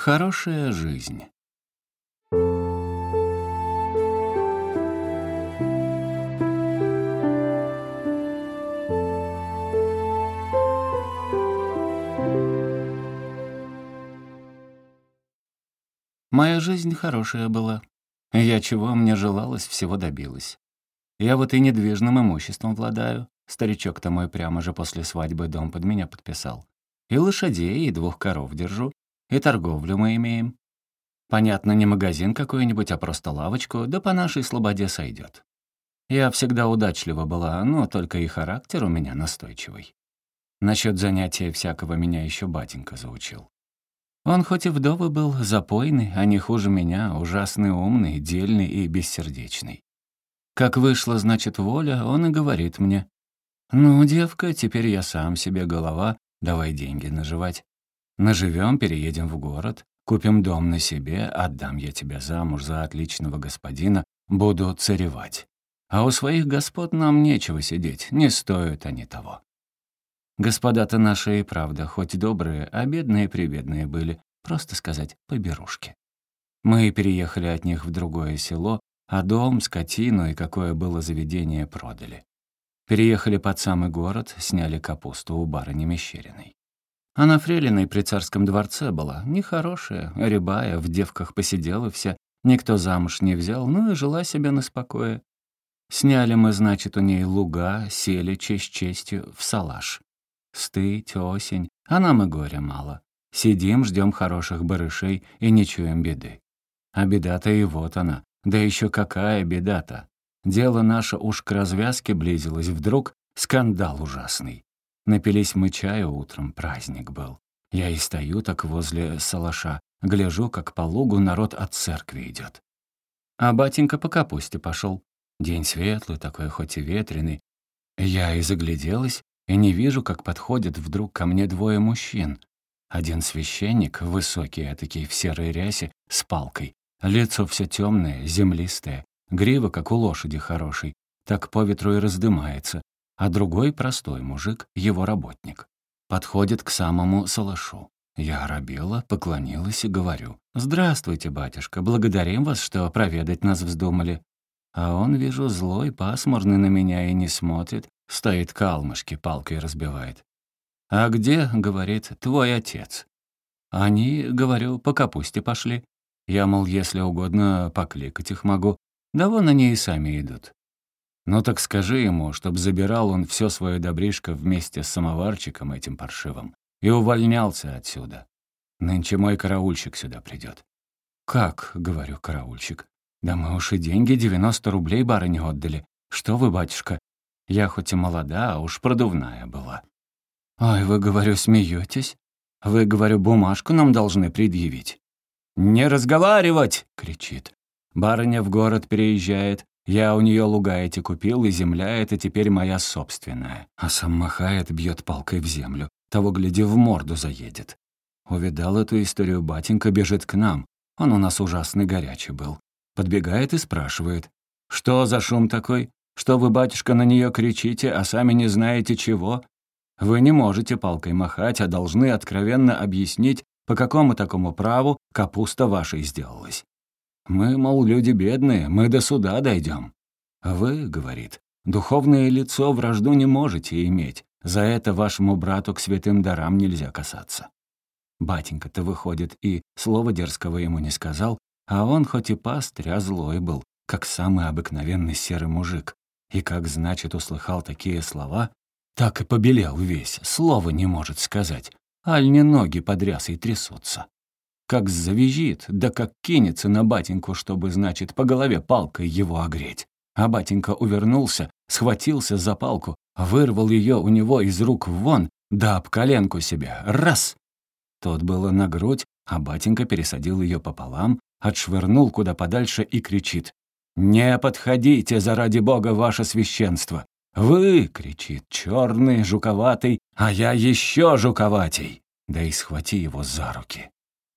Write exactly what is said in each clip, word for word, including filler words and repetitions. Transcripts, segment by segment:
Хорошая жизнь. Моя жизнь хорошая была. Я чего мне желалось, всего добилась. Я вот и недвижным имуществом владаю. Старичок-то мой прямо же после свадьбы дом под меня подписал. И лошадей, и двух коров держу, и торговлю мы имеем. Понятно, не магазин какой-нибудь, а просто лавочку, да по нашей слободе сойдет. Я всегда удачлива была, но только и характер у меня настойчивый. Насчет занятия всякого меня еще батенька заучил. Он хоть и вдовый был, запойный, а не хуже меня, ужасный умный, дельный и бессердечный. Как вышла, значит, воля, он и говорит мне: «Ну, девка, теперь я сам себе голова, давай деньги наживать. Наживем, переедем в город, купим дом на себе, отдам я тебя замуж за отличного господина, буду царевать. А у своих господ нам нечего сидеть, не стоят они того». Господа-то наши и правда, хоть добрые, а бедные-прибедные были, просто сказать, поберушки. Мы переехали от них в другое село, а дом, скотину и какое было заведение продали. Переехали под самый город, сняли капусту у барыни Мещериной. Она фрейлиной при царском дворце была, нехорошая, рябая, в девках посидела вся, никто замуж не взял, ну и жила себе на спокое. Сняли мы, значит, у ней луга, сели честь честью в салаш. Стыть, осень, а нам и горя мало. Сидим, ждем хороших барышей и не чуем беды. А беда-то и вот она. Да еще какая беда-то. Дело наше уж к развязке близилось, вдруг скандал ужасный. Напились мы чаю утром, праздник был. Я и стою так возле салаша, гляжу, как по лугу народ от церкви идет. А батенька по капусте пошел. День светлый такой, хоть и ветреный. Я и загляделась, и не вижу, как подходят вдруг ко мне двое мужчин. Один священник, высокий, этакий в серой рясе, с палкой. Лицо все темное, землистое, грива, как у лошади хорошей, так по ветру и раздымается, а другой простой мужик, его работник. Подходит к самому салашу. Я оробела, поклонилась и говорю: «Здравствуйте, батюшка, благодарим вас, что проведать нас вздумали». А он, вижу, злой, пасмурный на меня и не смотрит, стоит калмышки, палкой разбивает. «А где, — говорит, — твой отец?» Они, говорю, по капусте пошли. Я, мол, если угодно, покликать их могу. Да вон они и сами идут. Ну так скажи ему, чтоб забирал он все свое добришко вместе с самоварчиком этим паршивым и увольнялся отсюда. Нынче мой караульщик сюда придет. «Как? — говорю, — караульщик? Да мы уж и деньги девяносто рублей барыне отдали. Что вы, батюшка? Я хоть и молода, а уж продувная была». «Ой, вы, говорю, смеетесь? Вы, говорю, бумажку нам должны предъявить». «Не разговаривать!» — кричит. «Барыня в город переезжает. Я у нее луга эти купил, и земля эта теперь моя собственная». А сам махает, бьет палкой в землю. Того, гляди, в морду заедет. Увидал эту историю батенька, бежит к нам. Он у нас ужасный горячий был. Подбегает и спрашивает: «Что за шум такой? Что вы, батюшка, на нее кричите, а сами не знаете чего? Вы не можете палкой махать, а должны откровенно объяснить, по какому такому праву капуста вашей сделалась. Мы, мол, люди бедные, мы до суда дойдем. А вы, — говорит, — духовное лицо вражду не можете иметь, за это вашему брату к святым дарам нельзя касаться». Батенька-то, выходит, и слова дерзкого ему не сказал, а он хоть и пастырь, а злой был, как самый обыкновенный серый мужик. И как, значит, услыхал такие слова, так и побелел весь, слова не может сказать, аль не ноги под рясой трясутся. Как завизжит, да как кинется на батеньку, чтобы, значит, по голове палкой его огреть. А батенька увернулся, схватился за палку, вырвал ее у него из рук вон, да об коленку себя, раз. Тот было на грудь, а батенька пересадил ее пополам, отшвырнул куда подальше и кричит: «Не подходите, заради бога, ваше священство! Вы, — кричит, — черный, жуковатый, а я еще жуковатей! Да и схвати его за руки!»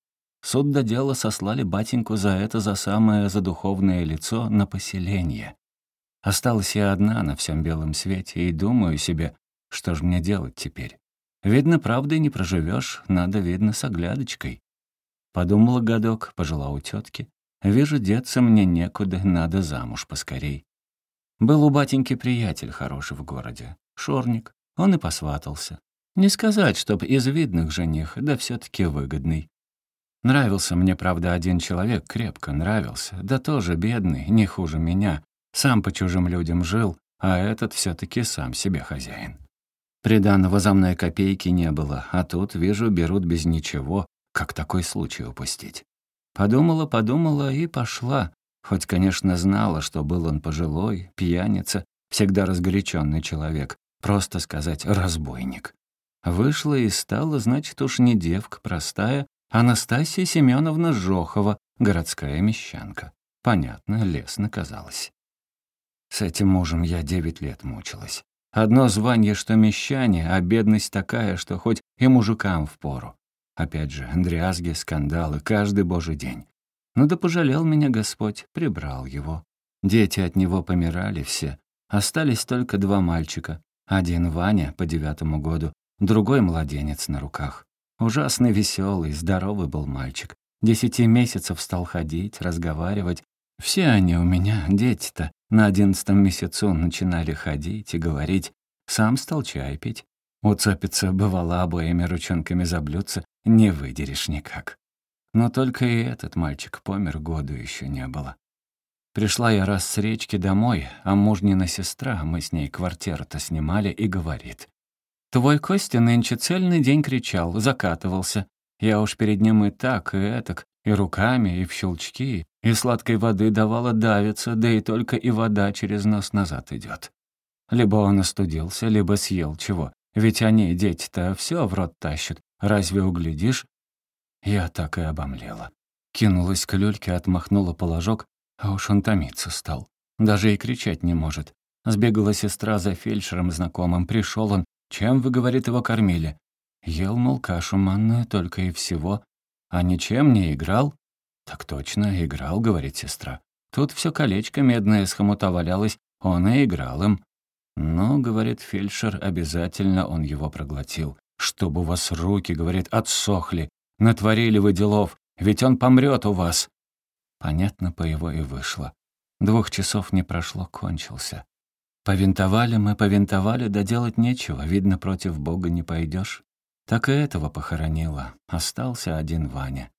Суд до дела сослали батеньку за это, за самое задуховное лицо, на поселение. Осталась я одна на всем белом свете и думаю себе, что ж мне делать теперь? Видно, правдой не проживешь, надо, видно, с оглядочкой. Подумала годок, пожила у тетки. Вижу, деться мне некуда, надо замуж поскорей. Был у батеньки приятель хороший в городе, шорник, он и посватался. Не сказать, чтоб из видных жених, да все таки выгодный. Нравился мне, правда, один человек, крепко нравился, да тоже бедный, не хуже меня. Сам по чужим людям жил, а этот все таки сам себе хозяин. Приданого за мной копейки не было, а тут, вижу, берут без ничего, как такой случай упустить. Подумала, подумала и пошла, хоть, конечно, знала, что был он пожилой, пьяница, всегда разгоряченный человек, просто сказать «разбойник». Вышла и стала, значит, уж не девка простая, а Анастасия Семеновна Жохова, городская мещанка. Понятно, лестно казалось. С этим мужем я девять лет мучилась. Одно звание, что мещане, а бедность такая, что хоть и мужикам впору. Опять же, дрязги, скандалы, каждый божий день. Ну да пожалел меня Господь, прибрал его. Дети от него помирали все. Остались только два мальчика. Один Ваня по девятому году, другой младенец на руках. Ужасно веселый, здоровый был мальчик. Десяти месяцев стал ходить, разговаривать. Все они у меня, дети-то, на одиннадцатом месяцу начинали ходить и говорить. Сам стал чай пить. Уцепиться, бывало, обоими ручонками за блюдце, не выдерешь никак. Но только и этот мальчик помер, году еще не было. Пришла я раз с речки домой, а мужнина сестра, мы с ней квартиру-то снимали, и говорит. «Твой Костя нынче цельный день кричал, закатывался. Я уж перед ним и так, и этак, и руками, и в щелчки, и сладкой воды давала давиться, да и только и вода через нос назад идет. Либо он остудился, либо съел чего. Ведь они, дети-то, все в рот тащат. Разве углядишь?» Я так и обомлела. Кинулась к люльке, отмахнула положок, а уж он томиться стал. Даже и кричать не может. Сбегала сестра за фельдшером знакомым, пришел он. «Чем, вы, — говорит, — его кормили?» Ел, мол, кашу манную только и всего. А ничем не играл? Так точно, играл, — говорит сестра. Тут все колечко медное с хомута валялось, он и играл им. «Но, — говорит фельдшер, — обязательно он его проглотил. Чтобы у вас руки, — говорит, — отсохли. Натворили вы делов, ведь он помрет у вас». Понятно, по его и вышло. Двух часов не прошло, кончился. Повинтовали мы, повинтовали, да делать нечего, видно, против Бога не пойдешь. Так и этого похоронила. Остался один Ваня.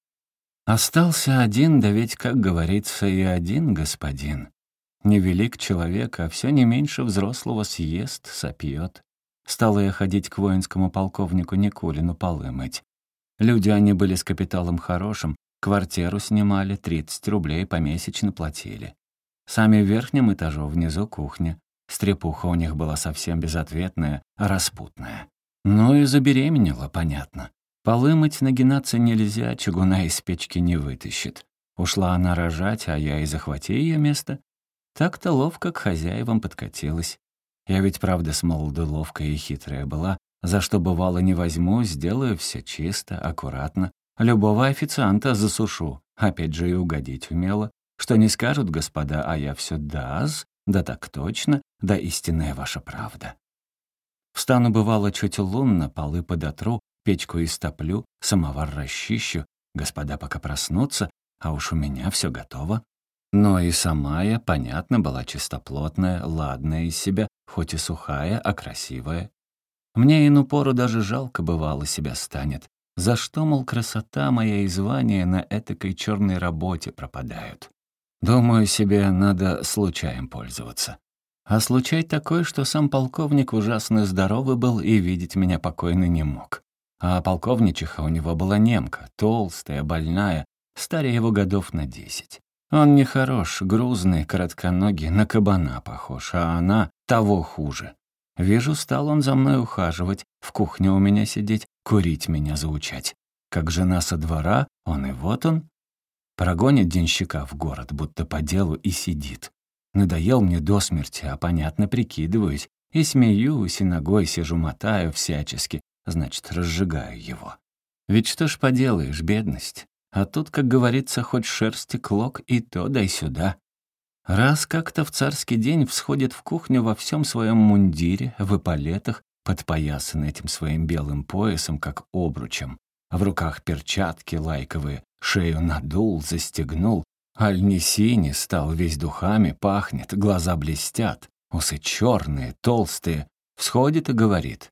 Остался один, да ведь, как говорится, и один господин. Невелик человек, а все не меньше взрослого съест, сопьет. Стала я ходить к воинскому полковнику Никулину полы мыть. Люди они были с капиталом хорошим, квартиру снимали, тридцать рублей помесячно платили. Сами в верхнем этаже, внизу кухня. Стрепуха у них была совсем безответная, распутная. Ну и забеременела, понятно. Полы мыть, нагинаться нельзя, чугуна из печки не вытащит. Ушла она рожать, а я и захвати ее место. Так-то ловко к хозяевам подкатилась. Я ведь, правда, с молоду ловкая и хитрая была, за что бывало не возьму, сделаю все чисто, аккуратно. Любого официанта засушу. Опять же и угодить умела. Что не скажут господа, а я все да-с, да так точно, да истинная ваша правда. Встану, бывало, чуть лунно, полы подотру, печку истоплю, самовар расчищу. Господа пока проснутся, а уж у меня все готово. Но и сама я, понятно, была чистоплотная, ладная из себя, хоть и сухая, а красивая. Мне ину пору даже жалко бывало себя станет. За что, мол, красота моя и звание на этакой черной работе пропадают? Думаю себе, надо случаем пользоваться. А случай такой, что сам полковник ужасно здоровый был и видеть меня покойно не мог. А полковничиха у него была немка, толстая, больная, старее его годов на десять. Он нехорош, грузный, коротконогий, на кабана похож, а она того хуже. Вижу, стал он за мной ухаживать, в кухне у меня сидеть, курить меня заучать. Как жена со двора, он и вот он. Прогонит денщика в город, будто по делу, и сидит. Надоел мне до смерти, а понятно прикидываюсь. И смеюсь, и ногой сижу, мотаю всячески, значит, разжигаю его. Ведь что ж поделаешь, бедность. А тут, как говорится, хоть шерсти клок, и то дай сюда. Раз как-то в царский день всходит в кухню во всем своем мундире, в эполетах, подпоясан этим своим белым поясом, как обручем. в руках перчатки лайковые, шею надул, застегнул. Аль не синий стал, весь духами пахнет, глаза блестят, усы черные, толстые. Всходит и говорит: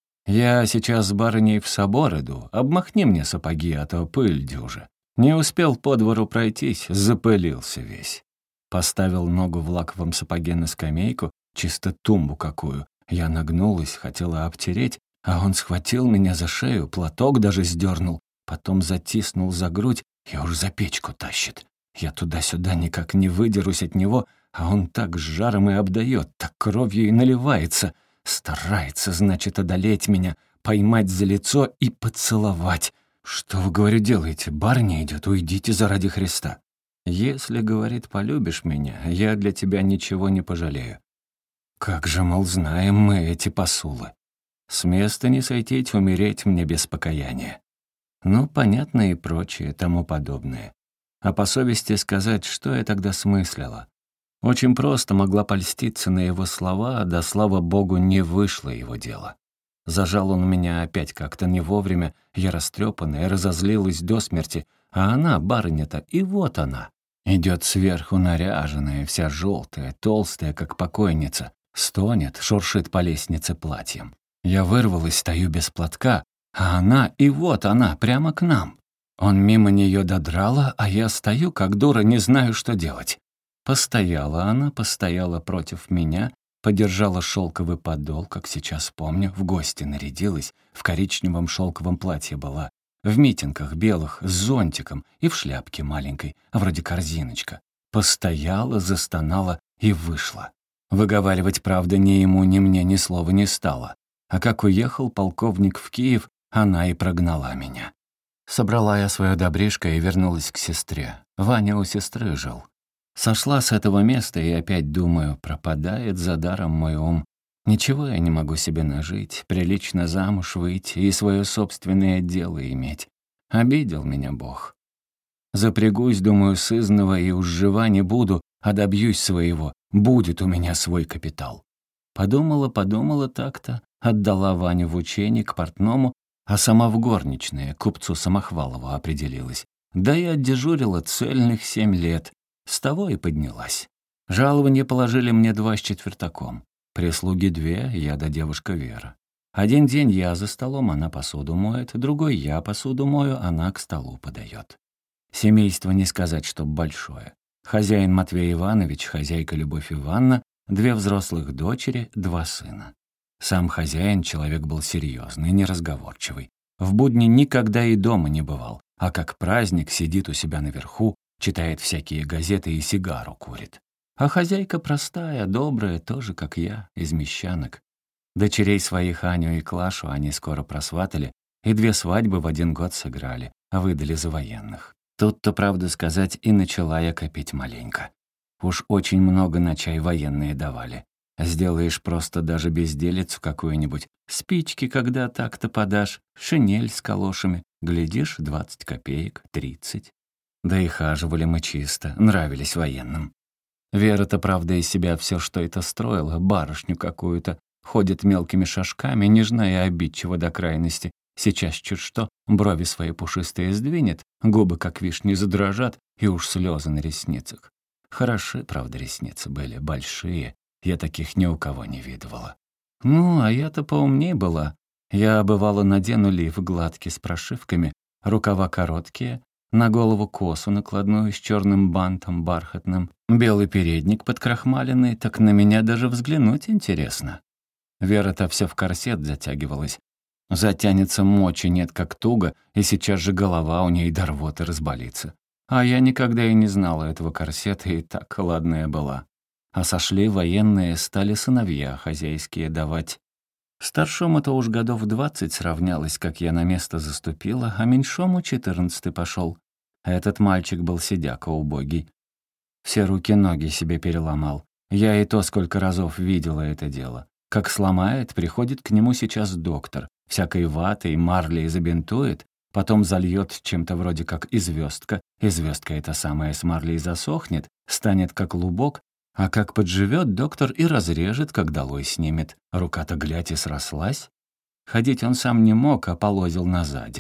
«Я сейчас с барыней в собор иду, обмахни мне сапоги, а то пыль дюжа». Не успел по двору пройтись, запылился весь. Поставил ногу в лаковом сапоге на скамейку, чисто тумбу какую. Я нагнулась, хотела обтереть, а он схватил меня за шею, платок даже сдернул, потом затиснул за грудь и уж за печку тащит. Я туда-сюда никак не выдерусь от него, а он так с жаром и обдает, так кровью и наливается. Старается, значит, одолеть меня, поймать за лицо и поцеловать. «Что вы, говорю, делаете? Барыня идет, уйдите заради Христа». «Если, — говорит, — полюбишь меня, я для тебя ничего не пожалею». Как же, мол, знаем мы эти посулы. С места не сойти, умереть мне без покаяния. Ну, понятно и прочее, тому подобное. А по совести сказать, что я тогда смыслила? Очень просто могла польститься на его слова, да, слава богу, не вышло его дело. Зажал он меня опять как-то не вовремя, я растрепанная, разозлилась до смерти, а она, барыня-то, и вот она. Идет сверху наряженная, вся желтая, толстая, как покойница, стонет, шуршит по лестнице платьем. Я вырвалась, стою без платка, а она, и вот она, прямо к нам. Он мимо нее додрала, а я стою, как дура, не знаю, что делать. Постояла она, постояла против меня, подержала шелковый подол, как сейчас помню, в гости нарядилась, в коричневом шелковом платье была, в митингах белых, с зонтиком и в шляпке маленькой, вроде корзиночка. Постояла, застонала и вышла. Выговаривать, правда, ни ему, ни мне ни слова не стало. А как уехал полковник в Киев, она и прогнала меня. Собрала я свое добришко и вернулась к сестре. Ваня у сестры жил. Сошла с этого места и опять думаю, пропадает за даром мой ум. Ничего я не могу себе нажить, прилично замуж выйти и свое собственное дело иметь. Обидел меня Бог. Запрягусь, думаю, сызного и уж жива не буду, а добьюсь своего. Будет у меня свой капитал. Подумала, подумала так-то, отдала Ваню в учение к портному, а сама в горничные, купцу Самохвалову определилась. Да и отдежурила цельных семь лет. С того и поднялась. Жалование положили мне два с четвертаком. Прислуги две, я да девушка Вера. Один день я за столом, она посуду моет, другой я посуду мою, она к столу подает. Семейство не сказать, чтоб большое. Хозяин Матвей Иванович, хозяйка Любовь Ивановна, две взрослых дочери, два сына. Сам хозяин человек был серьезный, неразговорчивый. В будни никогда и дома не бывал, а как праздник сидит у себя наверху, читает всякие газеты и сигару курит. А хозяйка простая, добрая, тоже как я, из мещанок. Дочерей своих Аню и Клашу они скоро просватали, и две свадьбы в один год сыграли, а выдали за военных. Тут-то, правду сказать, и начала я копить маленько. Уж очень много на чай военные давали. Сделаешь просто даже безделицу какую-нибудь, спички, когда так-то подашь, шинель с калошами, глядишь, двадцать копеек, тридцать. Да и хаживали мы чисто, нравились военным. Вера-то, правда, из себя все что это строила, барышню какую-то, ходит мелкими шажками, нежна и обидчива до крайности. Сейчас чуть что, брови свои пушистые сдвинет, губы, как вишни, задрожат, и уж слезы на ресницах. Хороши, правда, ресницы были, большие, я таких ни у кого не видывала. Ну, а я-то поумней была. Я, бывало, надену лиф гладкий с прошивками, рукава короткие, на голову косу накладную с черным бантом бархатным, белый передник подкрахмаленный, так на меня даже взглянуть интересно. Вера-то все в корсет затягивалась. Затянется, мочи нет как туго, и сейчас же голова у ней до рвоты разболится. А я никогда и не знала этого корсета, и так ладная была. А сошли военные, стали сыновья хозяйские давать. Старшому-то уж годов двадцать сравнялось, как я на место заступила, а меньшому четырнадцатый пошел. Этот мальчик был сидяка убогий. Все руки-ноги себе переломал. Я и то сколько разов видела это дело. Как сломает, приходит к нему сейчас доктор, всякой ватой, марлей забинтует, потом зальет чем-то вроде как и звездка, и звездка эта самая с марлей засохнет, станет как лубок, а как подживет, доктор и разрежет, как долой снимет. Рука-то, глядь, и срослась. Ходить он сам не мог, а полозил назади.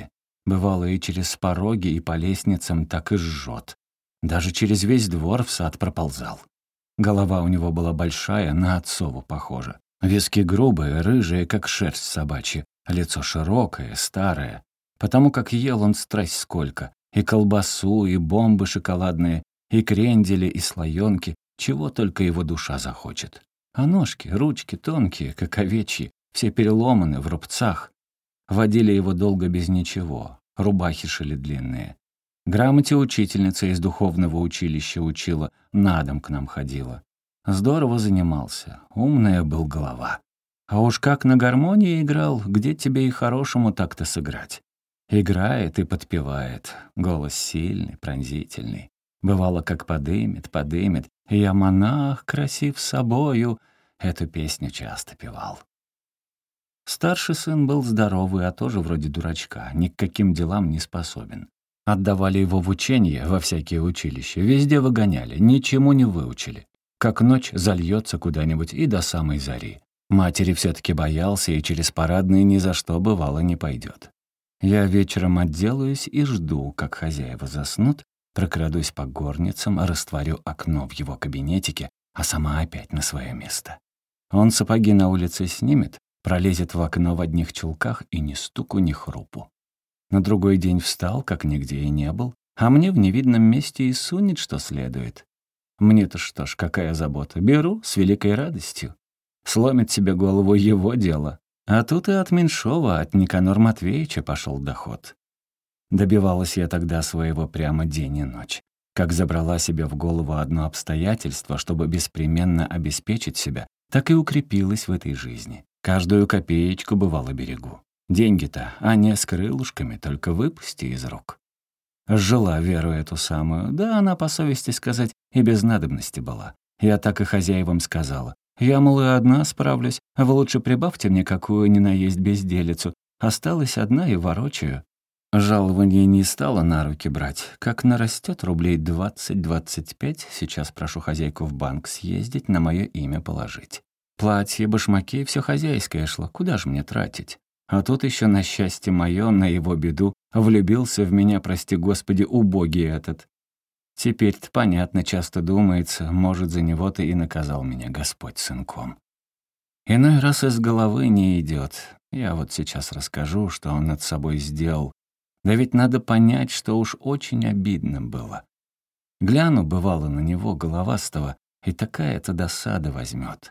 Бывало, и через пороги, и по лестницам так и жжет. Даже через весь двор в сад проползал. Голова у него была большая, на отцову похожа. Виски грубые, рыжие, как шерсть собачья. Лицо широкое, старое. Потому как ел он страсть сколько. И колбасу, и бомбы шоколадные, и крендели, и слоёнки. Чего только его душа захочет. А ножки, ручки тонкие, как овечьи, все переломаны, в рубцах. Водили его долго без ничего. Рубахи шили длинные. Грамоте учительница из духовного училища учила, на дом к нам ходила. Здорово занимался, умная был голова. А уж как на гармонии играл, где тебе и хорошему так-то сыграть. Играет и подпевает, голос сильный, пронзительный. Бывало, как подымет, подымет, и я, монах, красив собою, эту песню часто певал. Старший сын был здоровый, а тоже вроде дурачка, ни к каким делам не способен. Отдавали его в учение, во всякие училища, везде выгоняли, ничему не выучили. Как ночь зальется куда-нибудь и до самой зари. Матери все-таки боялся и через парадные ни за что бывало не пойдет. Я вечером отделаюсь и жду, как хозяева заснут, прокрадусь по горницам, растворю окно в его кабинетике, а сама опять на свое место. Он сапоги на улице снимет, пролезет в окно в одних чулках и ни стуку, ни хрупу. На другой день встал, как нигде и не был, а мне в невидном месте и сунет, что следует. Мне-то что ж, какая забота, беру с великой радостью. Сломит себе голову его дело. А тут и от Меньшова, от Никанора Матвеевича пошел доход. Добивалась я тогда своего прямо день и ночь. Как забрала себе в голову одно обстоятельство, чтобы беспременно обеспечить себя, так и укрепилась в этой жизни. Каждую копеечку бывало берегу. Деньги-то, а не с крылышками, только выпусти из рук. Жила Веру эту самую, да она, по совести сказать, и без надобности была. Я так и хозяевам сказала. Я, мол, и одна справлюсь, а вы лучше прибавьте мне какую ни наесть безделицу. Осталась одна и ворочаю. Жалование не стала на руки брать. Как нарастет рублей двадцать-двадцать пять, сейчас прошу хозяйку в банк съездить, на мое имя положить. Платье, башмаки, все хозяйское шло, куда же мне тратить? А тут еще на счастье мое, на его беду, влюбился в меня, прости господи, убогий этот. Теперь-то понятно, часто думается, может, за него-то и наказал меня Господь сынком. Иной раз из головы не идет. Я вот сейчас расскажу, что он над собой сделал. Да ведь надо понять, что уж очень обидно было. Гляну, бывало, на него головастого, и такая-то досада возьмет.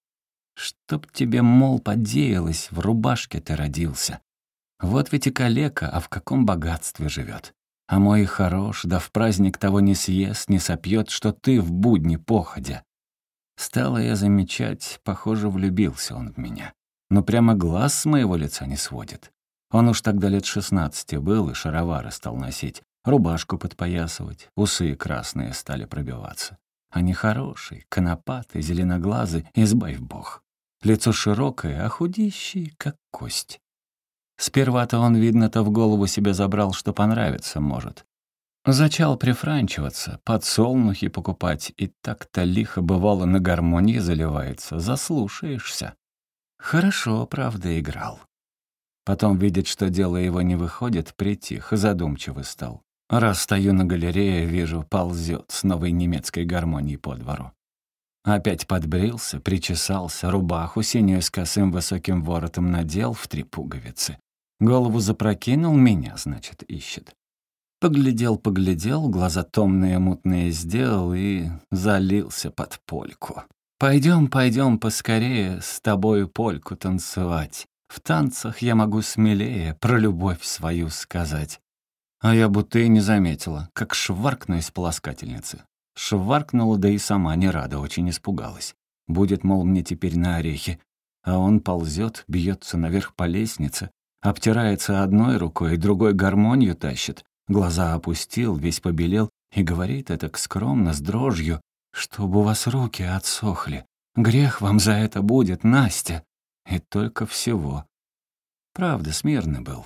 Чтоб тебе, мол, подеялось, в рубашке ты родился. Вот ведь и калека, а в каком богатстве живет. А мой хорош, да в праздник того не съест, не сопьет, что ты в будни походя. Стала я замечать, похоже, влюбился он в меня. Но прямо глаз с моего лица не сводит. Он уж тогда лет шестнадцати был и шаровары стал носить, рубашку подпоясывать, усы красные стали пробиваться. Они хорошие, конопатые, зеленоглазые, избавь бог. Лицо широкое, а худищий, как кость. Сперва-то он, видно-то, в голову себе забрал, что понравится может. Зачал прифранчиваться, подсолнухи покупать, и так-то лихо бывало на гармонии заливается, заслушаешься. Хорошо, правда, играл. Потом видит, что дело его не выходит, притих, задумчивый стал. Раз стою на галерее, вижу, ползет с новой немецкой гармонией по двору. Опять подбрился, причесался, рубаху синюю с косым высоким воротом надел в три пуговицы. Голову запрокинул, меня, значит, ищет. Поглядел-поглядел, глаза томные, мутные сделал и залился под польку. «Пойдем, пойдем поскорее с тобою польку танцевать. В танцах я могу смелее про любовь свою сказать». А я будто и не заметила, как шваркну из полоскательницы. Шваркнула, да и сама не рада, очень испугалась. Будет, мол, мне теперь на орехи. А он ползет, бьется наверх по лестнице, обтирается одной рукой, другой гармонию тащит, глаза опустил, весь побелел и говорит это скромно, с дрожью, «Чтобы у вас руки отсохли. Грех вам за это будет, Настя». И только всего. Правда, смирный был.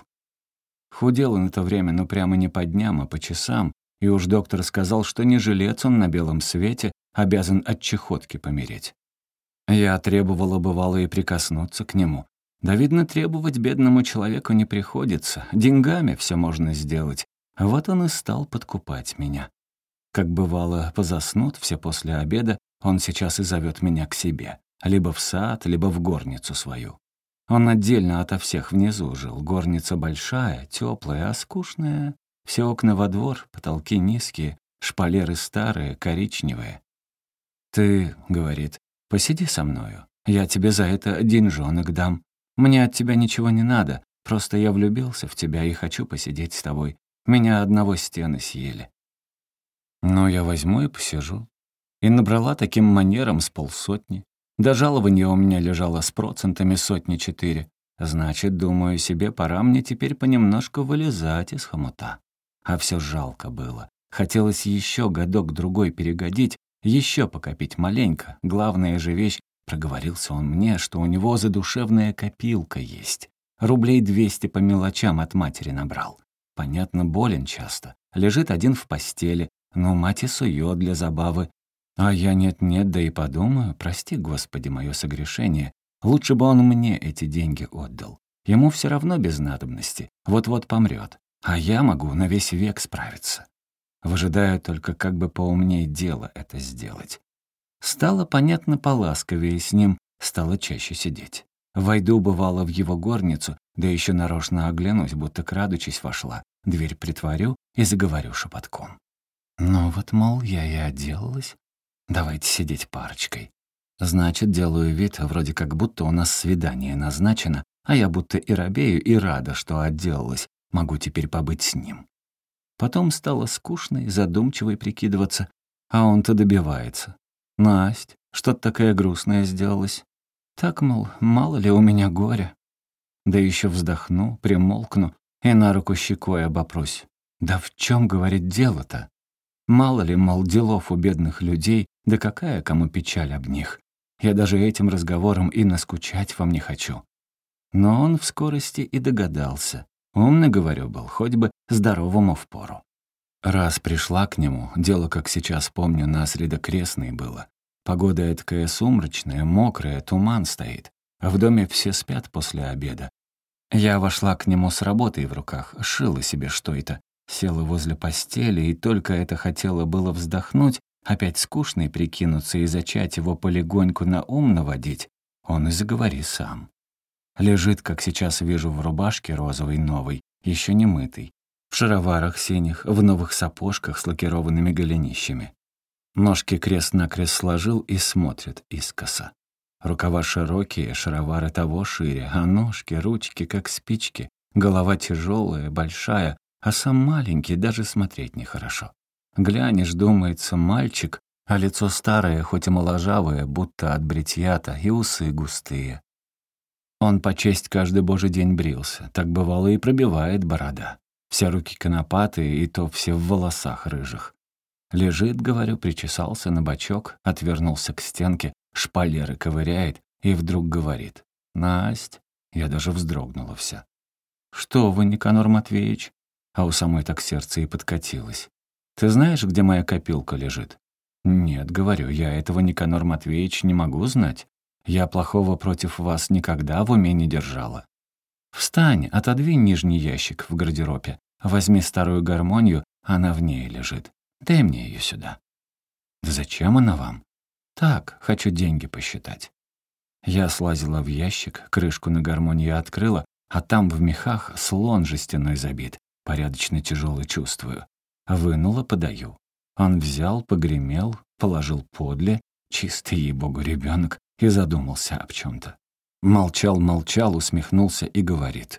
Худел он это время, но прямо не по дням, а по часам, и уж доктор сказал, что не жилец он на белом свете, обязан от чехотки помереть. Я требовала, бывало, и прикоснуться к нему. Да, видно, требовать бедному человеку не приходится. Деньгами все можно сделать. Вот он и стал подкупать меня. Как бывало, позаснут все после обеда, он сейчас и зовет меня к себе. Либо в сад, либо в горницу свою. Он отдельно ото всех внизу жил. Горница большая, теплая, а скучная. Все окна во двор, потолки низкие, шпалеры старые, коричневые. «Ты, — говорит, — посиди со мною. Я тебе за это деньжонок дам. Мне от тебя ничего не надо, просто я влюбился в тебя и хочу посидеть с тобой. Меня одного стены съели». Ну, я возьму и посижу. И набрала таким манером с полсотни. До жалования у меня лежало с процентами сотни четыре. Значит, думаю себе, пора мне теперь понемножку вылезать из хомута. А все жалко было. Хотелось еще годок-другой перегодить, еще покопить маленько. Главная же вещь, проговорился он мне, что у него задушевная копилка есть. Рублей двести по мелочам от матери набрал. Понятно, болен часто. Лежит один в постели, но мать и сует для забавы. А я нет-нет, да и подумаю, прости, Господи, мое согрешение. Лучше бы он мне эти деньги отдал. Ему все равно без надобности, вот-вот помрет. А я могу на весь век справиться. Выжидаю только, как бы поумнее дело это сделать. Стало, понятно, поласковее с ним, стало чаще сидеть. Войду, бывало, в его горницу, да еще нарочно оглянусь, будто крадучись вошла. Дверь притворю и заговорю шепотком. Ну вот, мол, я и отделалась. Давайте сидеть парочкой. Значит, делаю вид, вроде как будто у нас свидание назначено, а я будто и робею, и рада, что отделалась. Могу теперь побыть с ним. Потом стало скучно и задумчивой прикидываться, а он-то добивается. «Насть, что-то такая грустная сделалась. Так, мол, мало ли у меня горя». Да еще вздохну, примолкну и на руку щекой обопрусь. Да в чем, говорит, дело-то? Мало ли, мол, делов у бедных людей, да какая кому печаль об них. Я даже этим разговором и наскучать вам не хочу. Но он в скорости и догадался. Умный, говорю, был, хоть бы здоровому впору. Раз пришла к нему, дело, как сейчас помню, на средокрестной было. Погода эткая сумрачная, мокрая, туман стоит. А в доме все спят после обеда. Я вошла к нему с работой в руках, шила себе что это. Села возле постели, и только это хотела было вздохнуть, опять скучной прикинуться и зачать его полегоньку на ум наводить, он и заговори сам. Лежит, как сейчас вижу, в рубашке розовой новой, еще не мытой, в шароварах синих, в новых сапожках с лакированными голенищами. Ножки крест-накрест сложил и смотрит искоса. Рукава широкие, шаровары того шире, а ножки, ручки, как спички, голова тяжелая, большая, а сам маленький, даже смотреть нехорошо. Глянешь, думается, мальчик, а лицо старое, хоть и моложавое, будто от бритья-то, и усы густые. Он по честь каждый божий день брился, так бывало и пробивает борода. Все руки конопатые, и то все в волосах рыжих. Лежит, говорю, причесался на бочок, отвернулся к стенке, шпалеры ковыряет и вдруг говорит: «Насть». Я даже вздрогнула вся. «Что вы, Никанор Матвеевич?» А у самой так сердце и подкатилось. «Ты знаешь, где моя копилка лежит?» «Нет, — говорю, — я этого, Никанор Матвеевич, не могу знать. Я плохого против вас никогда в уме не держала. Встань, отодвинь нижний ящик в гардеробе, возьми старую гармонию, она в ней лежит. Дай мне ее сюда». «Да зачем она вам?» «Так, хочу деньги посчитать». Я слазила в ящик, крышку на гармонию открыла, а там в мехах слон жестяной забит, порядочно тяжелый чувствую. Вынула, подаю. Он взял, погремел, положил подле, чистый, ей-богу, ребенок, и задумался об чем-то. Молчал, молчал, усмехнулся и говорит: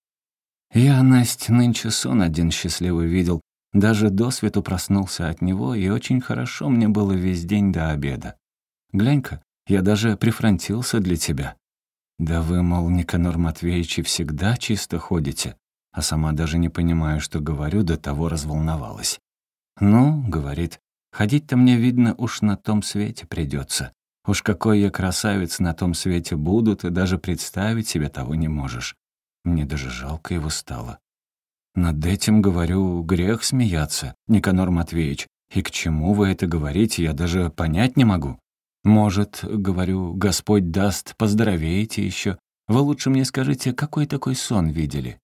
«Я, Насть, нынче сон один счастливый видел, даже досвету проснулся от него, и очень хорошо мне было весь день до обеда. Глянь-ка, я даже прифронтился для тебя». «Да вы, мол, Никанор Матвеевич, всегда чисто ходите», а сама даже не понимаю, что говорю, до того разволновалась. «Ну, — говорит, — ходить-то мне, видно, уж на том свете придется. Уж какой я красавец на том свете буду, ты даже представить себе того не можешь». Мне даже жалко его стало. Над этим, говорю, грех смеяться, Никанор Матвеевич, и к чему вы это говорите, я даже понять не могу. Может, говорю, Господь даст, поздоровеете еще, Вы лучше мне скажите, какой такой сон видели?»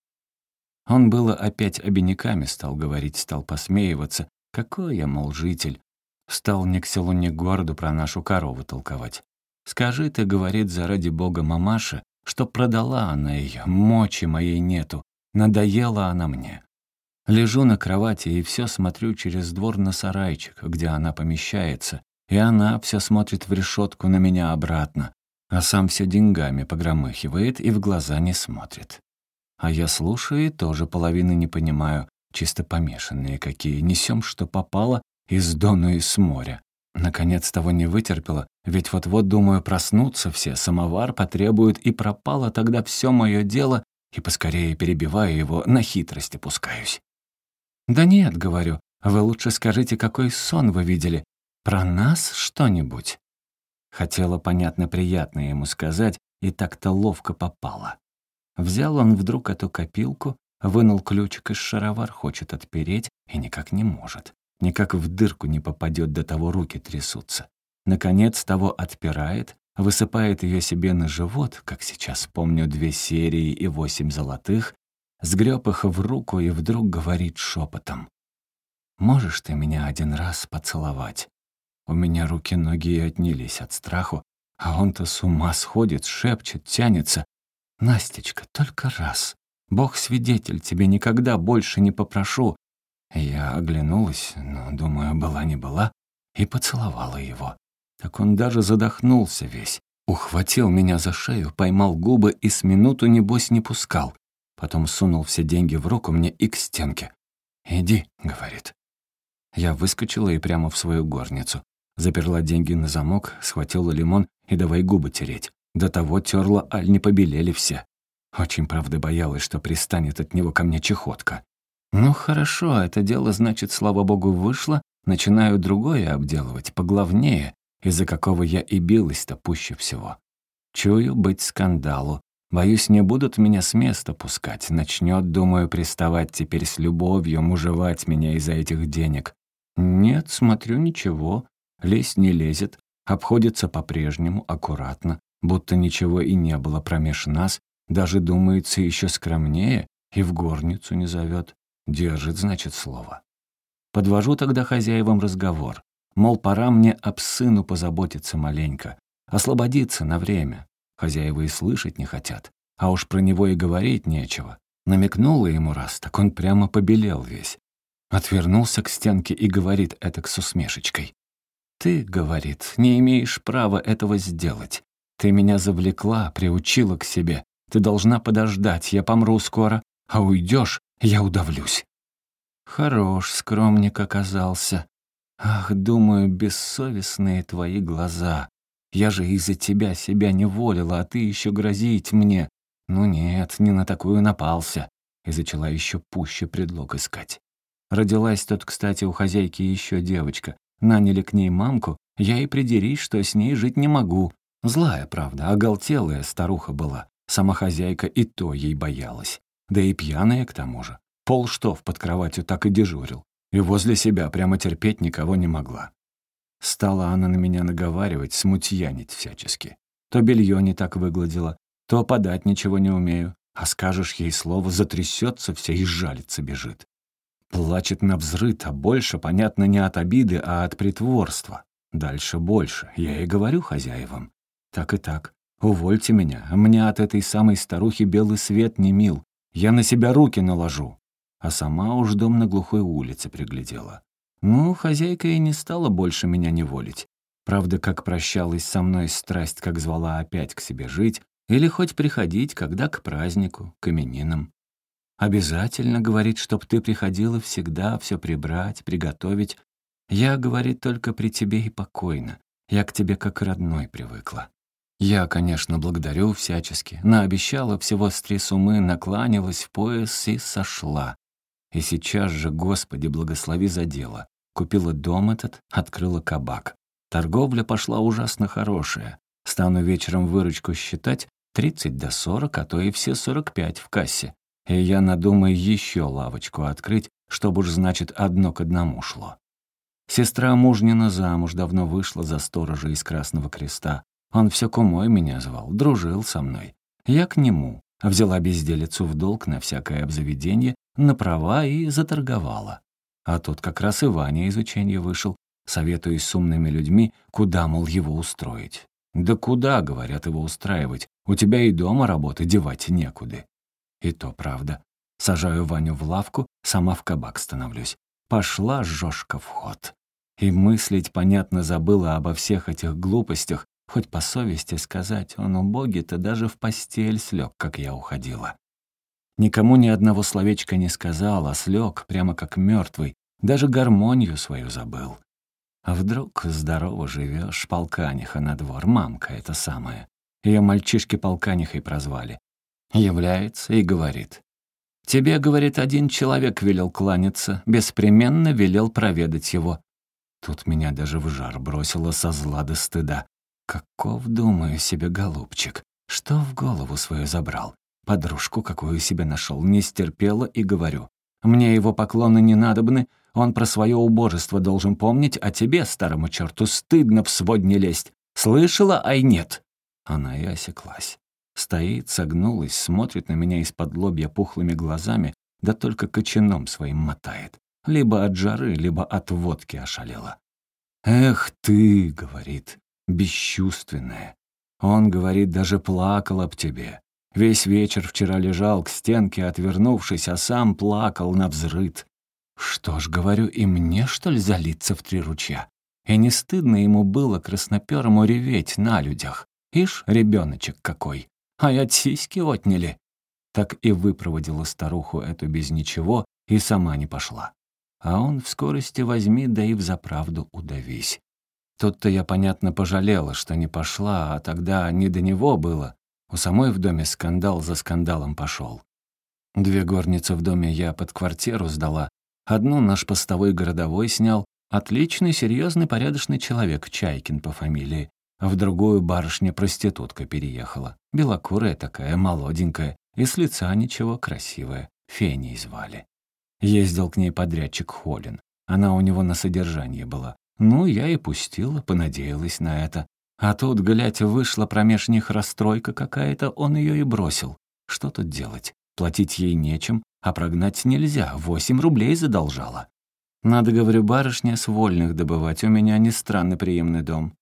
Он было опять обиняками стал говорить, стал посмеиваться. Какой я, мол, житель. Стал ни к селу, ни к городу про нашу корову толковать. «Скажи ты, — говорит, — заради бога, мамаша, что продала она ее, мочи моей нету, надоела она мне». Лежу на кровати и все смотрю через двор на сарайчик, где она помещается, и она все смотрит в решетку на меня обратно, а сам все деньгами погромыхивает и в глаза не смотрит. А я слушаю и тоже половины не понимаю, чисто помешанные какие, несем, что попало, из дону и с моря. Наконец того не вытерпела, ведь вот-вот, думаю, проснутся все, самовар потребуют, и пропало тогда все мое дело, и поскорее перебиваю его, на хитрость опускаюсь. «Да нет, — говорю, — вы лучше скажите, какой сон вы видели? Про нас что-нибудь?» Хотела, понятно, приятно ему сказать, и так-то ловко попало. Взял он вдруг эту копилку, вынул ключик из шаровар, хочет отпереть, и никак не может. Никак в дырку не попадет, до того руки трясутся. Наконец того отпирает, высыпает ее себе на живот, как сейчас помню, две серии и восемь золотых, сгреб их в руку и вдруг говорит шепотом: «Можешь ты меня один раз поцеловать?» У меня руки-ноги и отнялись от страху, а он-то с ума сходит, шепчет, тянется. «Настечка, только раз. Бог свидетель, тебе никогда больше не попрошу». Я оглянулась, но, думаю, была не была, и поцеловала его. Так он даже задохнулся весь, ухватил меня за шею, поймал губы и с минуту, небось, не пускал. Потом сунул все деньги в руку мне и к стенке. «Иди», — говорит. Я выскочила и прямо в свою горницу. Заперла деньги на замок, схватила лимон и давай губы тереть. До того терла, аль не побелели все. Очень, правда, боялась, что пристанет от него ко мне чехотка. Ну хорошо, это дело, значит, слава богу, вышло. Начинаю другое обделывать, поглавнее, из-за какого я и билась-то пуще всего. Чую быть скандалу. Боюсь, не будут меня с места пускать. Начнет, думаю, приставать теперь с любовью, мужевать меня из-за этих денег. Нет, смотрю, ничего. Лезть не лезет. Обходится по-прежнему, аккуратно, будто ничего и не было промеж нас. Даже, думается, еще скромнее и в горницу не зовет. Держит, значит, слово. Подвожу тогда хозяевам разговор. Мол, пора мне об сыну позаботиться маленько. Освободиться на время. Хозяева и слышать не хотят. А уж про него и говорить нечего. Намекнула ему раз, так он прямо побелел весь. Отвернулся к стенке и говорит этак с усмешечкой. «Ты, — говорит, — не имеешь права этого сделать. Ты меня завлекла, приучила к себе. Ты должна подождать, я помру скоро. А уйдешь, я удавлюсь». Хорош скромник оказался. Ах, думаю, бессовестные твои глаза. Я же из-за тебя себя не волила, а ты еще грозить мне. Ну нет, не на такую напался. И зачала еще пуще предлог искать. Родилась тут, кстати, у хозяйки еще девочка. Наняли к ней мамку, я и придерись, что с ней жить не могу. Злая, правда, оголтелая старуха была. Сама хозяйка и то ей боялась. Да и пьяная к тому же. Полштов под кроватью так и дежурил. И возле себя прямо терпеть никого не могла. Стала она на меня наговаривать, смутьянить всячески. То белье не так выгладила, то подать ничего не умею. А скажешь ей слово, затрясется вся и жалится бежит. Плачет навзрыд, а больше, понятно, не от обиды, а от притворства. Дальше больше. Я и говорю хозяевам. Так и так. Увольте меня. Мне от этой самой старухи белый свет не мил. Я на себя руки наложу. А сама уж дом на глухой улице приглядела. Ну, хозяйка и не стала больше меня неволить. Правда, как прощалась со мной страсть, как звала опять к себе жить, или хоть приходить, когда к празднику, к именинам. Обязательно, говорит, чтоб ты приходила всегда все прибрать, приготовить. Я, говорит, только при тебе и покойно. Я к тебе как родной привыкла. Я, конечно, благодарю всячески. Наобещала всего с три суммы, накланялась в пояс и сошла. И сейчас же, Господи, благослови за дело. Купила дом этот, открыла кабак. Торговля пошла ужасно хорошая. Стану вечером выручку считать тридцать до сорок, а то и все сорок пять в кассе. И я надумаю еще лавочку открыть, чтобы уж, значит, одно к одному шло. Сестра мужнина замуж давно вышла за сторожа из Красного Креста. Он все кумой меня звал, дружил со мной. Я к нему. Взяла безделицу в долг на всякое обзаведение, на права и заторговала. А тут как раз и Ваня из ученья вышел, советуясь с умными людьми, куда, мол, его устроить. «Да куда, — говорят, — его устраивать? У тебя и дома работы девать некуда». И то правда. Сажаю Ваню в лавку, сама в кабак становлюсь. Пошла жёжко в ход. И мыслить, понятно, забыла обо всех этих глупостях, хоть по совести сказать, он убогий-то даже в постель слег, как я уходила. Никому ни одного словечка не сказал, а слег прямо как мертвый, даже гармонию свою забыл. А вдруг здорово живешь, полканиха на двор, мамка эта самая. Ее мальчишки полканихой прозвали. Является и говорит. «Тебе, — говорит, — один человек велел кланяться, беспременно велел проведать его». Тут меня даже в жар бросило со зла до стыда. Каков, думаю себе, голубчик, что в голову свою забрал? Подружку, какую себе нашел, не стерпела и говорю. Мне его поклоны не надобны, он про свое убожество должен помнить, а тебе, старому черту, стыдно в свод не лезть. Слышала, ай нет? Она и осеклась. Стоит, согнулась, смотрит на меня из-под лобья пухлыми глазами, да только кочаном своим мотает. Либо от жары, либо от водки ошалела. «Эх ты, — говорит, — бесчувственная. Он, говорит, даже плакал об тебе. Весь вечер вчера лежал к стенке, отвернувшись, а сам плакал навзрыд. Что ж, говорю, и мне, что ли, залиться в три ручья? И не стыдно ему было красноперому реветь на людях. Ишь, ребеночек какой. А я сиськи отняли». Так и выпроводила старуху эту без ничего и сама не пошла. А он в скорости возьми, да и взаправду удавись. Тут-то я, понятно, пожалела, что не пошла, а тогда не до него было. У самой в доме скандал за скандалом пошел. Две горницы в доме я под квартиру сдала. Одну наш постовой городовой снял, отличный, серьезный, порядочный человек, Чайкин по фамилии. А в другую барышня-проститутка переехала. Белокурая такая, молоденькая, и с лица ничего, красивая. Феней звали. Ездил к ней подрядчик Холин. Она у него на содержании была. Ну, я и пустила, понадеялась на это. А тут, глядь, вышла промеж них расстройка какая-то, он ее и бросил. Что тут делать? Платить ей нечем, а прогнать нельзя, восемь рублей задолжала. Надо, говорю, барышня, с вольных добывать, у меня не странный приемный дом.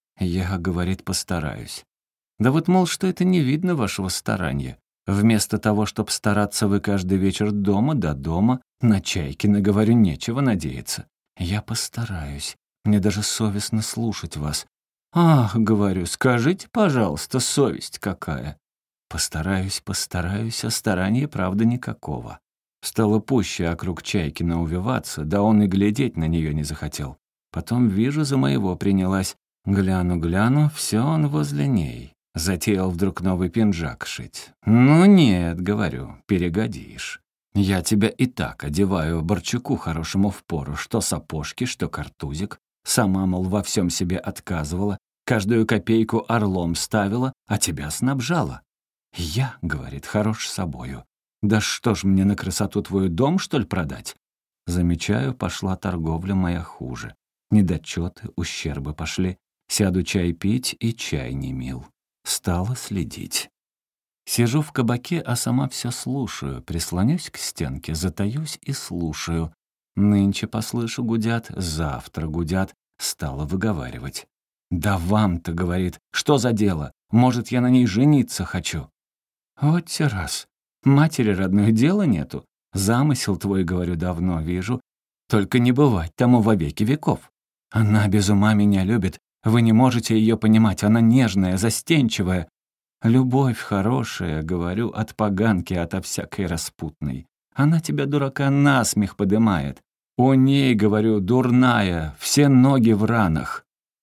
Я, говорит, постараюсь. Да вот, мол, что это не видно вашего старания. Вместо того, чтобы стараться вы каждый вечер дома до дома, на Чайкина, говорю, нечего надеяться. Я постараюсь. Мне даже совестно слушать вас. Ах, говорю, скажите, пожалуйста, совесть какая. Постараюсь, постараюсь, а старания, правда, никакого. Стало пуще округ Чайкина увиваться, да он и глядеть на нее не захотел. Потом, вижу, за моего принялась. Гляну-гляну, все он возле ней. Затеял вдруг новый пинжак шить. «Ну нет, — говорю, — перегодишь. Я тебя и так одеваю Борчуку хорошему впору, что сапожки, что картузик. Сама, мол, во всем себе отказывала, каждую копейку орлом ставила, а тебя снабжала. Я, — говорит, — хорош собою. Да что ж мне на красоту твой дом, что ли, продать?» Замечаю, пошла торговля моя хуже. Недочеты, ущербы пошли. Сяду чай пить, и чай не мил. Стала следить. Сижу в кабаке, а сама все слушаю. Прислонюсь к стенке, затаюсь и слушаю. Нынче, послышу, гудят, завтра гудят. Стала выговаривать. «Да вам-то, — говорит, — что за дело? Может, я на ней жениться хочу?» Вот те раз. Матери родной дела нету. Замысел твой, — говорю, — давно вижу. Только не бывать тому во веки веков. Она без ума меня любит. Вы не можете ее понимать, она нежная, застенчивая. Любовь хорошая, — говорю, — от поганки, ото всякой распутной. Она тебя, дурака, насмех подымает. У ней, — говорю, — дурная, все ноги в ранах».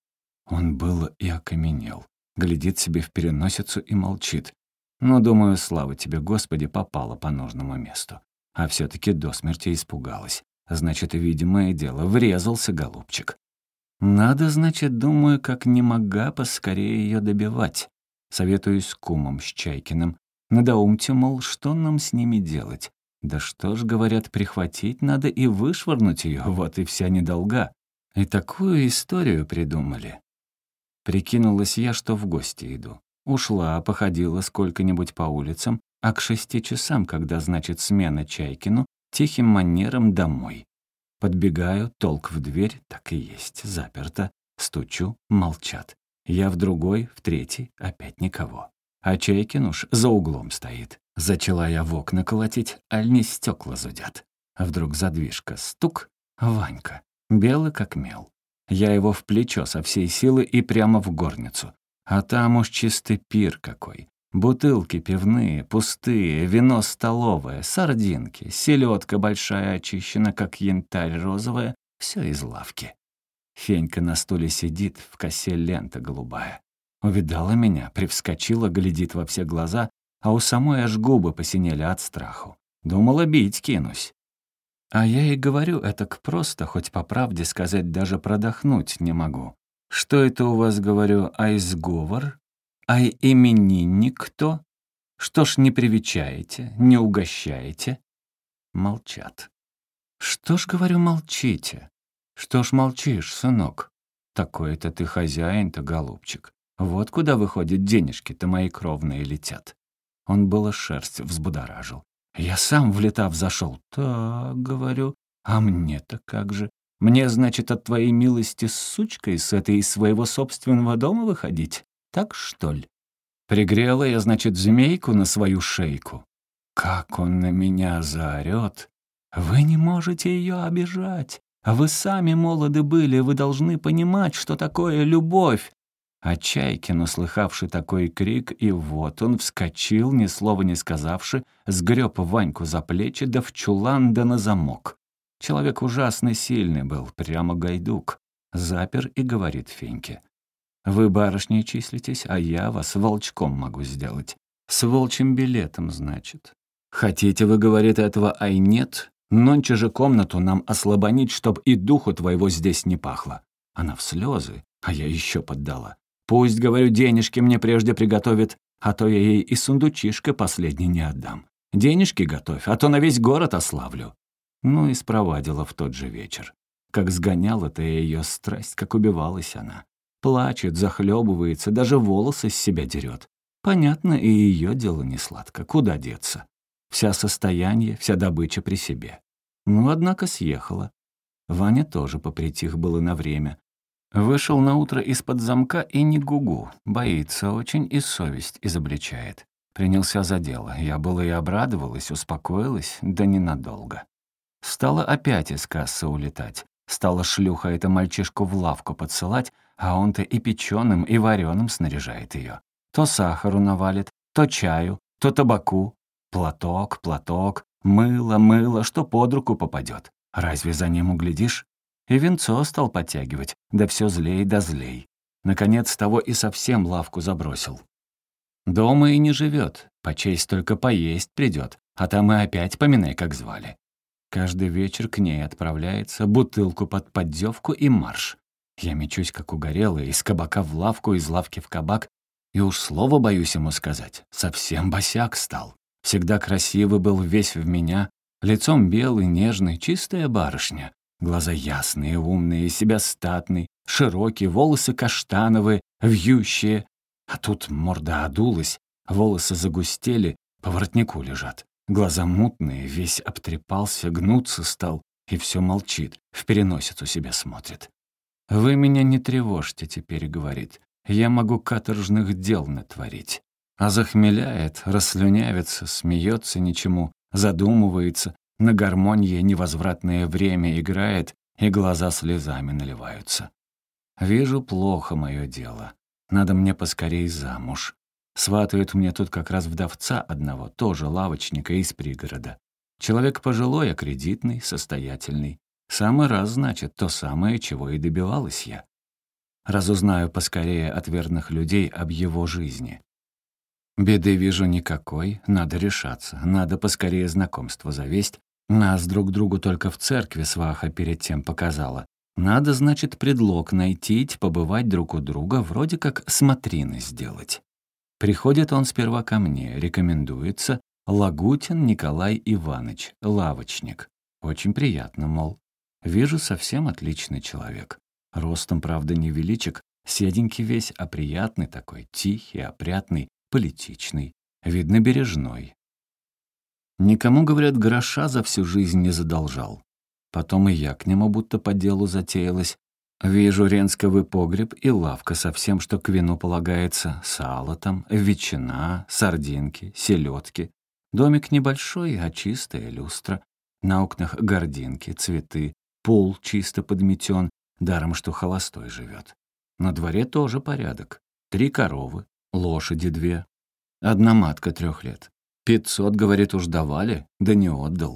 Он было и окаменел. Глядит себе в переносицу и молчит. Но, думаю, слава тебе, Господи, попала по нужному месту. А все-таки до смерти испугалась. Значит, видимое дело, врезался голубчик. Надо, значит, думаю, как не мога поскорее ее добивать. Советуюсь с кумом, с Чайкиным. Надоумьте, мол, что нам с ними делать? Да что ж, говорят, прихватить надо и вышвырнуть ее, вот и вся недолга. И такую историю придумали. Прикинулась я, что в гости иду. Ушла, походила сколько-нибудь по улицам, а к шести часам, когда, значит, смена Чайкину, тихим манером домой. Подбегаю, толк в дверь, так и есть, заперто. Стучу, молчат. Я в другой, в третий, опять никого. А Чайкин уж за углом стоит. Зачала я в окна колотить, аль не стекла зудят. А вдруг задвижка, стук, Ванька, белый как мел. Я его в плечо со всей силы и прямо в горницу. А там уж чистый пир какой. Бутылки пивные, пустые, вино столовое, сардинки, селедка большая очищена, как янтарь розовая, все из лавки. Фенька на стуле сидит, в косе лента голубая. Увидала меня, привскочила, глядит во все глаза, а у самой аж губы посинели от страху. Думала, бить кинусь. А я и говорю, этак просто, хоть по правде сказать, даже продохнуть не могу. Что это у вас, говорю, ай сговор? Ай именинник кто? Что ж не привечаете, не угощаете? Молчат. Что ж, говорю, молчите? Что ж молчишь, сынок? Такой-то ты хозяин-то, голубчик. Вот куда, выходит, денежки-то мои кровные летят. Он было шерсть взбудоражил. Я сам, влетав, зашел. Так, говорю, а мне-то как же? Мне, значит, от твоей милости с сучкой с этой из своего собственного дома выходить? Так, что ли? Пригрела я, значит, змейку на свою шейку. Как он на меня заорёт. Вы не можете ее обижать. А вы сами молоды были, вы должны понимать, что такое любовь. А Чайкин, услыхавший такой крик, и вот он вскочил, ни слова не сказавши, сгреб Ваньку за плечи, да в чулан, да на замок. Человек ужасно сильный был, прямо гайдук. Запер и говорит Феньке. «Вы барышней числитесь, а я вас волчком могу сделать. С волчьим билетом, значит. Хотите вы, говорит, этого, ай нет? Нонче же комнату нам ослабонить, чтоб и духу твоего здесь не пахло». Она в слезы, а я еще поддала. «Пусть, говорю, денежки мне прежде приготовит, а то я ей и сундучишко последний не отдам. Денежки готовь, а то на весь город ославлю». Ну и спровадила в тот же вечер. Как сгоняла-то ее страсть, как убивалась она. Плачет, захлебывается, даже волосы с себя дерет. Понятно, и ее дело не сладко, куда деться. Вся состояние, вся добыча при себе. Ну, однако съехала. Ваня тоже попритих было на время. Вышел наутро из-под замка и не гугу, боится очень и совесть изобличает. Принялся за дело. Я было и обрадовалась, успокоилась, да ненадолго. Стала опять из кассы улетать. Стала шлюха эта мальчишку в лавку подсылать, а он-то и печеным, и вареным снаряжает ее. То сахару навалит, то чаю, то табаку. Платок, платок, мыло, мыло, что под руку попадет. Разве за ним углядишь? И венцо стал подтягивать, да все злей да злей. Наконец того и совсем лавку забросил. Дома и не живет, почесть только поесть придет, а там и опять поминай, как звали. Каждый вечер к ней отправляется, бутылку под поддевку и марш. Я мечусь, как угорелый, из кабака в лавку, из лавки в кабак, и уж слово боюсь ему сказать. Совсем босяк стал. Всегда красивый был весь в меня, лицом белый, нежный, чистая барышня. Глаза ясные, умные, себя статный, широкие, волосы каштановые, вьющие. А тут морда одулась, волосы загустели, по воротнику лежат. Глаза мутные, весь обтрепался, гнуться стал, и все молчит, в переносицу себя смотрит. «Вы меня не тревожьте теперь», — говорит. «Я могу каторжных дел натворить». А захмеляет, расслюнявится, смеется ничему, задумывается, на гармонье невозвратное время играет, и глаза слезами наливаются. Вижу, плохо мое дело. Надо мне поскорей замуж. Сватают мне тут как раз вдовца одного, тоже лавочника из пригорода. Человек пожилой, а кредитный, состоятельный. Самый раз, значит, то самое, чего и добивалась я. Разузнаю поскорее от верных людей об его жизни. Беды вижу никакой, надо решаться, надо поскорее знакомство завесть. Нас друг другу только в церкви сваха перед тем показала. Надо, значит, предлог найти, побывать друг у друга, вроде как смотрины сделать. Приходит он сперва ко мне, рекомендуется Лагутин Николай Иванович, лавочник. Очень приятно, мол. Вижу, совсем отличный человек. Ростом, правда, невеличек, Седенький весь, а приятный такой, тихий, опрятный, политичный, видно, бережной. Никому, говорят, гроша за всю жизнь не задолжал. Потом и я к нему будто по делу затеялась. Вижу ренсковый погреб и лавка со всем, что к вину полагается. Сало там, ветчина, сардинки, селедки. Домик небольшой, а чистая люстра. На окнах гардинки, цветы. Пол чисто подметен, даром что холостой живет. На дворе тоже порядок. Три коровы, лошади две. Одна матка трех лет. Пятьсот, говорит, уж давали, да не отдал.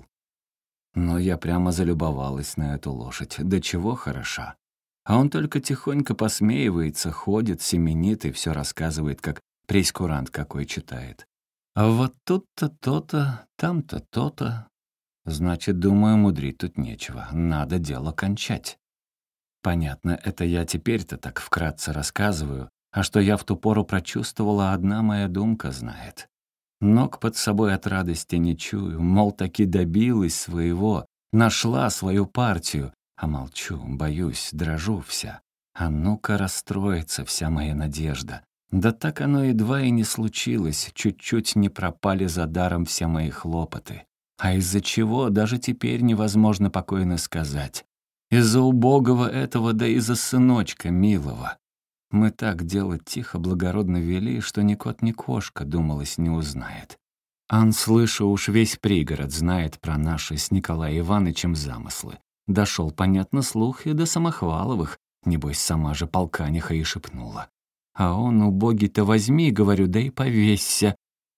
Но я прямо залюбовалась на эту лошадь. Да чего хороша. А он только тихонько посмеивается, ходит, семенит и все рассказывает, как прейскурант какой читает. А вот тут-то то-то, там-то то-то. Значит, думаю, мудрить тут нечего. Надо дело кончать. Понятно, это я теперь-то так вкратце рассказываю, а что я в ту пору прочувствовала, одна моя думка знает. Ног под собой от радости не чую, мол, таки добилась своего, нашла свою партию, а молчу, боюсь, дрожу вся. А ну-ка расстроится вся моя надежда. Да так оно едва и не случилось, чуть-чуть не пропали за даром все мои хлопоты. А из-за чего даже теперь невозможно покойно сказать. Из-за убогого этого, да из-за сыночка милого. Мы так делать тихо, благородно вели, что ни кот, ни кошка, думалось, не узнает. Ан, слышу, уж весь пригород знает про наши с Николаем Ивановичем замыслы. Дошел, понятно, слух и до Самохваловых, небось, сама же полканиха и шепнула. А он, убогий-то возьми, говорю, да и повесься.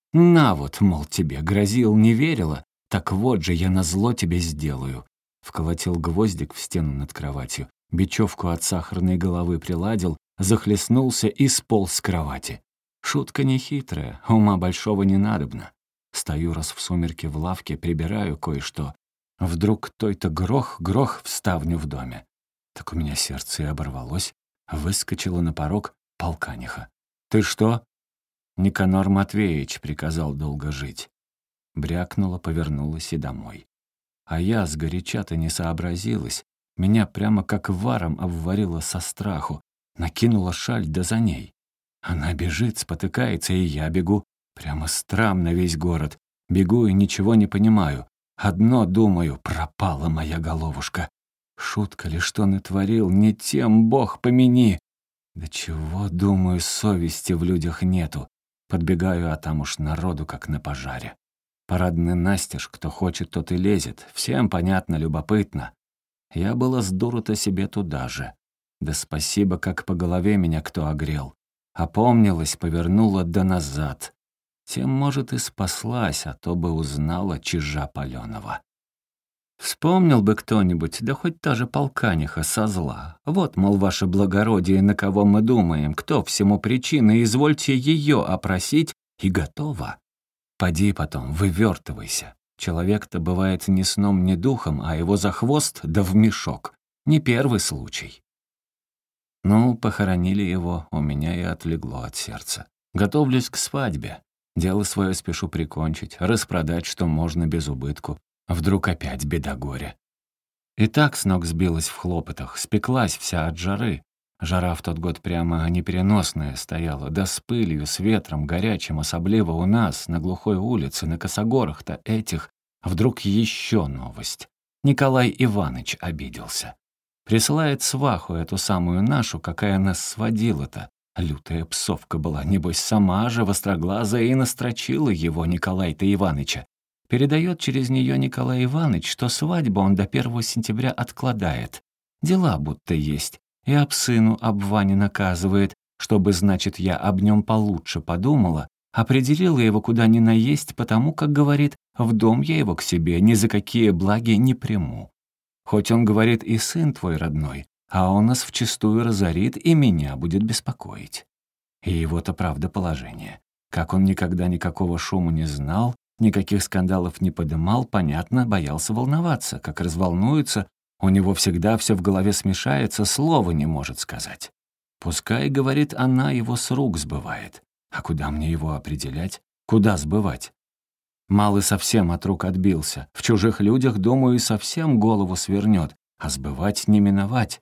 На вот, мол, тебе грозил, не верила, так вот же я назло тебе сделаю. Вколотил гвоздик в стену над кроватью, бечевку от сахарной головы приладил, захлестнулся и сполз с кровати. Шутка нехитрая, ума большого не надобно. Стою раз в сумерки в лавке, прибираю кое-что. Вдруг той-то грох-грох в ставню в доме. Так у меня сердце и оборвалось. Выскочила на порог полканиха. «Ты что?» Никанор Матвеевич приказал долго жить. Брякнула, повернулась и домой. А я сгоряча-то не сообразилась. Меня прямо как варом обварило со страху. Накинула шаль, да за ней. Она бежит, спотыкается, и я бегу. Прямо страм на весь город. Бегу и ничего не понимаю. Одно думаю, пропала моя головушка. Шутка ли, что натворил, не тем Бог помяни. Да чего, думаю, совести в людях нету. Подбегаю, а там уж народу, как на пожаре. Парадный настежь, кто хочет, тот и лезет. Всем понятно, любопытно. Я была с дуру-то себе туда же. Да спасибо, как по голове меня кто огрел. Опомнилась, повернула да назад. Тем, может, и спаслась, а то бы узнала чижа палёного. Вспомнил бы кто-нибудь, да хоть та же полканиха со зла. Вот, мол, ваше благородие, на кого мы думаем, кто всему причина, извольте ее опросить, и готово. Поди потом, вывертывайся. Человек-то бывает ни сном, ни духом, а его за хвост да в мешок. Не первый случай. Ну, похоронили его, у меня и отлегло от сердца. Готовлюсь к свадьбе. Дело свое спешу прикончить, распродать, что можно без убытку. Вдруг опять беда-горе. И так с ног сбилась в хлопотах, спеклась вся от жары. Жара в тот год прямо непереносная стояла, да с пылью, с ветром, горячим, особливо у нас, на глухой улице, на косогорах-то этих. Вдруг еще новость. Николай Иванович обиделся. Присылает сваху эту самую нашу, какая нас сводила-то. Лютая псовка была, небось, сама же востроглазая и настрочила его, Николая-то Иваныча. Передает через нее Николай Иванович, что свадьбу он до первого сентября откладает. Дела будто есть. И об сыну об Ване наказывает, чтобы, значит, я об нем получше подумала, определила его куда ни наесть, потому, как говорит, в дом я его к себе ни за какие благи не приму. Хоть он, говорит, и сын твой родной, а он нас вчистую разорит и меня будет беспокоить. И его-то правда положение. Как он никогда никакого шума не знал, никаких скандалов не подымал, понятно, боялся волноваться. Как разволнуется, у него всегда все в голове смешается, слова не может сказать. Пускай, говорит, она его с рук сбывает. А куда мне его определять? Куда сбывать? Малый совсем от рук отбился. В чужих людях, думаю, и совсем голову свернет, а сбывать не миновать.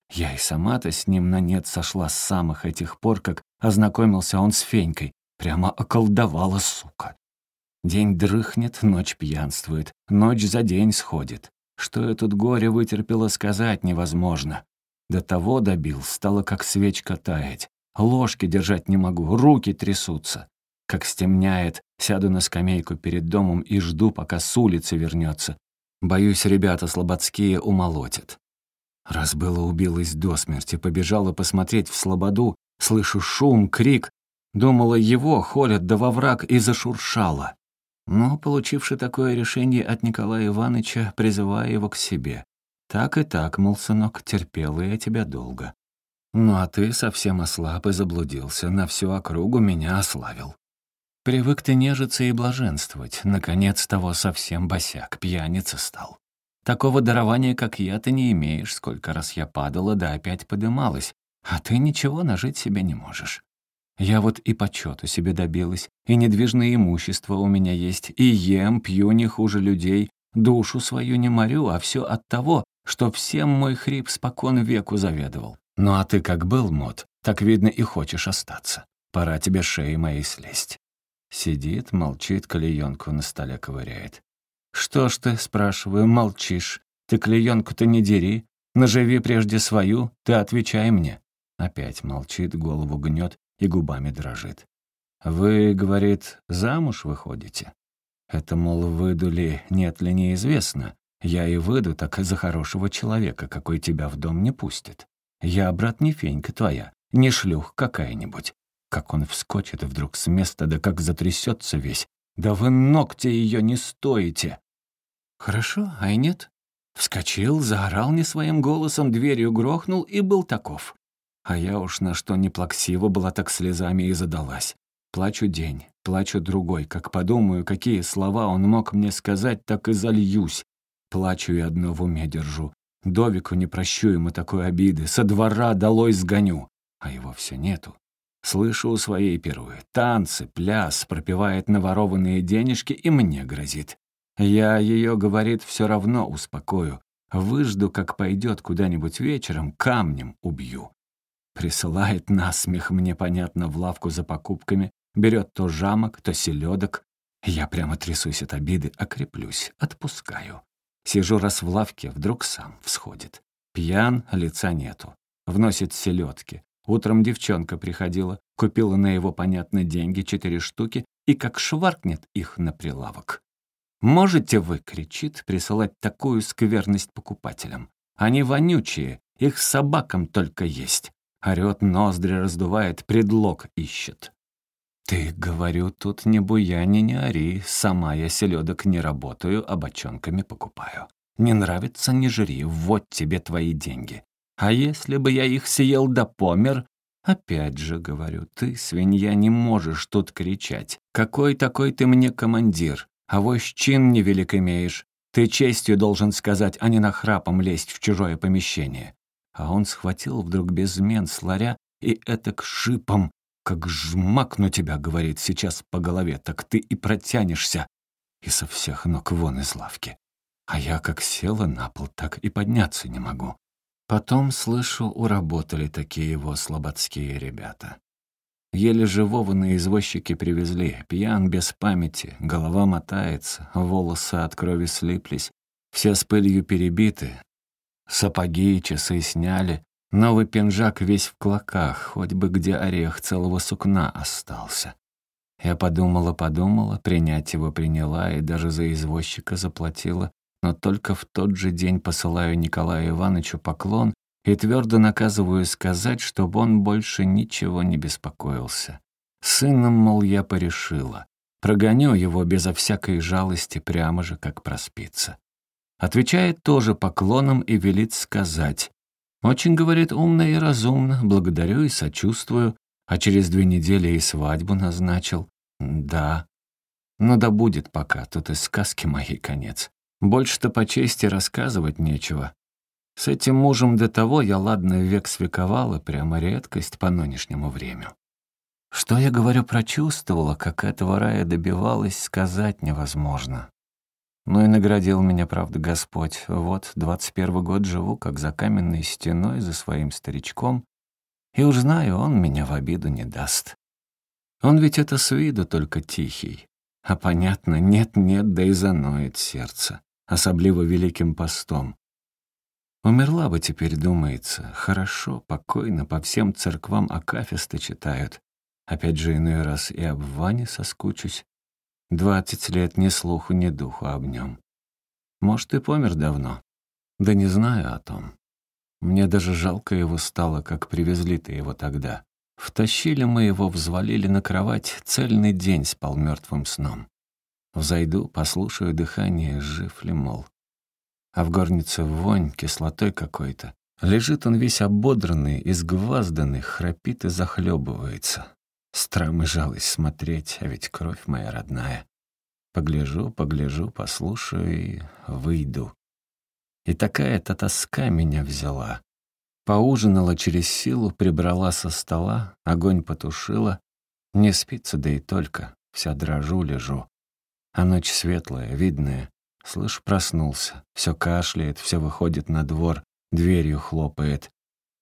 Я и сама-то с ним на нет сошла с самых этих пор, как ознакомился он с Фенькой. Прямо околдовала, сука. День дрыхнет, ночь пьянствует, ночь за день сходит. Что я тут горе вытерпела, сказать невозможно. До того добил, стало как свечка таять. Ложки держать не могу, руки трясутся. Как стемняет, сяду на скамейку перед домом и жду, пока с улицы вернется. Боюсь, ребята слободские умолотят. Раз было убилась до смерти, побежала посмотреть в слободу, слышу шум, крик. Думала, его холят, да во враг и зашуршала. Но, получивши такое решение от Николая Ивановича, призывая его к себе. Так и так, мол, сынок, терпела я тебя долго. Ну а ты совсем ослаб и заблудился, на всю округу меня ославил. Привык ты нежиться и блаженствовать, наконец того совсем босяк, пьяница стал. Такого дарования, как я, ты не имеешь, сколько раз я падала, да опять подымалась, а ты ничего нажить себе не можешь. Я вот и почету себе добилась, и недвижное имущество у меня есть, и ем, пью не хуже людей, душу свою не морю, а все от того, что всем мой хрип спокон веку заведовал. Ну а ты как был, мод, так, видно, и хочешь остаться. Пора тебе шеи моей слезть. Сидит, молчит, клеенку на столе ковыряет. «Что ж ты, — спрашиваю, — молчишь? Ты клеенку-то не дери, наживи прежде свою, ты отвечай мне». Опять молчит, голову гнет и губами дрожит. «Вы, — говорит, — замуж выходите?» Это, мол, выйду ли, нет ли, неизвестно. Я и выйду так за хорошего человека, какой тебя в дом не пустит. Я, брат, не фенька твоя, не шлюх какая-нибудь. Как он вскочит вдруг с места, да как затрясется весь. Да вы ногти ее не стоите. Хорошо, а и нет. Вскочил, заорал не своим голосом, дверью грохнул и был таков. А я уж на что не плаксива была, так слезами и задалась. Плачу день, плачу другой, как подумаю, какие слова он мог мне сказать, так и зальюсь. Плачу и одно в уме держу. Довику не прощу ему такой обиды, со двора долой сгоню. А его все нету. Слышу у своей пирует, танцы, пляс, пропивает наворованные денежки и мне грозит. Я ее, говорит, все равно успокою. Выжду, как пойдет куда-нибудь вечером, камнем убью. Присылает насмех мне, понятно, в лавку за покупками, берет то жамок, то селедок. Я прямо трясусь от обиды, окреплюсь, отпускаю. Сижу раз в лавке, вдруг сам всходит. Пьян, лица нету. Вносит селедки. Утром девчонка приходила, купила на его, понятно, деньги, четыре штуки, и как шваркнет их на прилавок. «Можете вы, — кричит, — присылать такую скверность покупателям? Они вонючие, их собакам только есть». Орёт, ноздри раздувает, предлог ищет. «Ты, — говорю, — тут не буяни, не ори, сама я селедок не работаю, а бочонками покупаю. Не нравится — не жри, вот тебе твои деньги. А если бы я их съел да помер? Опять же, — говорю, — ты, свинья, не можешь тут кричать. Какой такой ты мне командир? А вось чин невелик имеешь. Ты честью должен сказать, а не нахрапом лезть в чужое помещение». А он схватил вдруг без змен с ларя и этак шипом, как жмакну тебя, — говорит, — сейчас по голове, так ты и протянешься. И со всех ног вон из лавки. А я как села на пол, так и подняться не могу. Потом, слышу, уработали такие его слободские ребята. Еле живого на извозчике привезли, пьян без памяти, голова мотается, волосы от крови слиплись, все с пылью перебиты. Сапоги и часы сняли, новый пинжак весь в клоках, хоть бы где орех целого сукна остался. Я подумала-подумала, принять его приняла и даже за извозчика заплатила, но только в тот же день посылаю Николаю Ивановичу поклон и твердо наказываю сказать, чтобы он больше ничего не беспокоился. Сыном, мол, я порешила. Прогоню его безо всякой жалости прямо же, как проспится. Отвечает тоже поклоном и велит сказать. Очень, говорит, умно и разумно, благодарю и сочувствую, а через две недели и свадьбу назначил. Да. Ну да будет пока, тут и сказки моей конец. Больше-то по чести рассказывать нечего. С этим мужем до того я, ладно, век свековала, прямо редкость по нынешнему времени. Что я, говорю, прочувствовала, как этого рая добивалась, сказать невозможно. Ну и наградил меня, правда, Господь. Вот, двадцать первый год живу, как за каменной стеной, за своим старичком, и уж знаю, он меня в обиду не даст. Он ведь это с виду только тихий. А понятно, нет-нет, да и заноет сердце, особливо великим постом. Умерла бы теперь, думается. Хорошо, покойно, по всем церквам акафисты читают. Опять же, иной раз и об Ване соскучусь. Двадцать лет ни слуху, ни духу об нем. Может, и помер давно. Да не знаю о том. Мне даже жалко его стало, как привезли-то его тогда. Втащили мы его, взвалили на кровать, цельный день спал мертвым сном. Взойду, послушаю дыхание, жив ли, мол. А в горнице вонь, кислотой какой-то. Лежит он весь ободранный, изгвазданный, храпит и захлебывается. Страм и жалость смотреть, а ведь кровь моя родная. Погляжу, погляжу, послушаю и выйду. И такая-то тоска меня взяла. Поужинала через силу, прибрала со стола, огонь потушила. Не спится, да и только, вся дрожу, лежу. А ночь светлая, видная. Слышь, проснулся, все кашляет, все выходит на двор, дверью хлопает.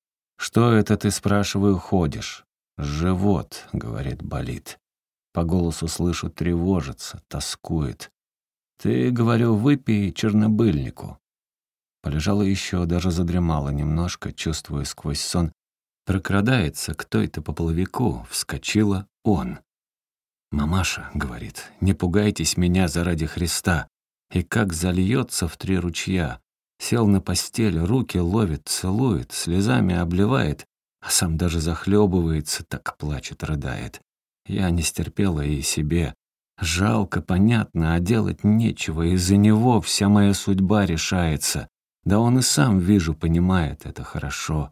«Что это ты, спрашиваю, ходишь?» «Живот», — говорит, болит. По голосу слышу, тревожится, тоскует. «Ты, говорю, выпей чернобыльнику». Полежала еще, даже задремала немножко, чувствуя сквозь сон. Прокрадается к той-то поплавику, вскочила он. «Мамаша», — говорит, — «не пугайтесь меня заради Христа». И как зальется в три ручья. Сел на постель, руки ловит, целует, слезами обливает, а сам даже захлебывается, так плачет, рыдает. Я не стерпела и себе. Жалко, понятно, а делать нечего, из-за него вся моя судьба решается. Да он и сам, вижу, понимает это хорошо.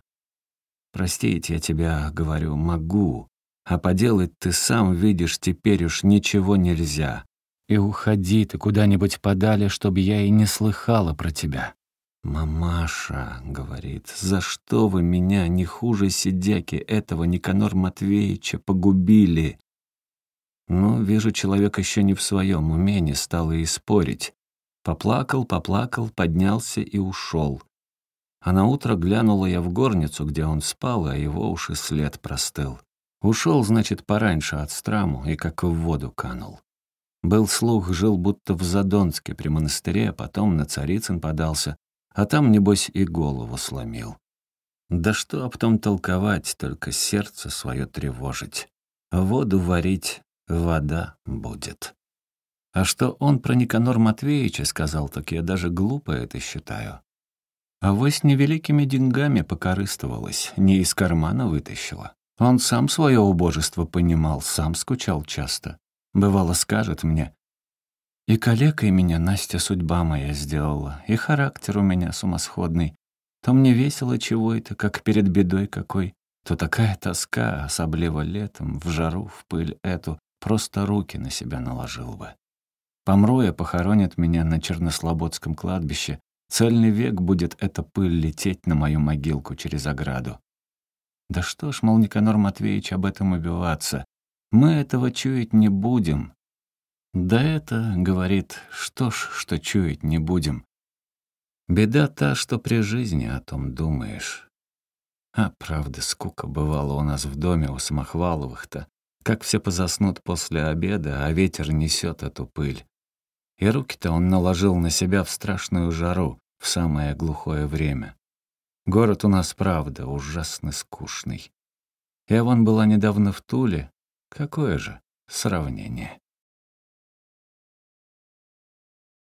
Простить я тебя, говорю, могу, а поделать ты сам видишь, теперь уж ничего нельзя. И уходи ты куда-нибудь подали, чтобы я и не слыхала про тебя. «Мамаша», — говорит, — «за что вы меня, не хуже сидяки этого Никанор Матвеевича, погубили?» Ну, вижу, человек еще не в своем уме, не стал и спорить. Поплакал, поплакал, поднялся и ушел. А наутро глянула я в горницу, где он спал, а его уж и след простыл. Ушел, значит, пораньше от страму и как в воду канул. Был слух, жил будто в Задонске при монастыре, а потом на Царицын подался, а там, небось, и голову сломил. Да что об том толковать, только сердце свое тревожить. Воду варить, вода будет. А что он про Никанор Матвеевича сказал, так я даже глупо это считаю. Авось невеликими деньгами покорыстовалась, не из кармана вытащила. Он сам свое убожество понимал, сам скучал часто. Бывало, скажет мне: «И калекой меня Настя судьба моя сделала, и характер у меня сумасходный. То мне весело чего это, как перед бедой какой, то такая тоска, особливо летом, в жару, в пыль эту, просто руки на себя наложил бы. Помру я, похоронят меня на Чернослободском кладбище, цельный век будет эта пыль лететь на мою могилку через ограду. Да что ж, мол, Никанор Матвеевич, об этом убиваться, мы этого чуять не будем». Да это, говорит, что ж, что чуять не будем. Беда та, что при жизни о том думаешь. А правда, скука бывала у нас в доме у Самохваловых-то. Как все позаснут после обеда, а ветер несет эту пыль. И руки-то он наложил на себя в страшную жару, в самое глухое время. Город у нас, правда, ужасно скучный. Я вон была недавно в Туле. Какое же сравнение?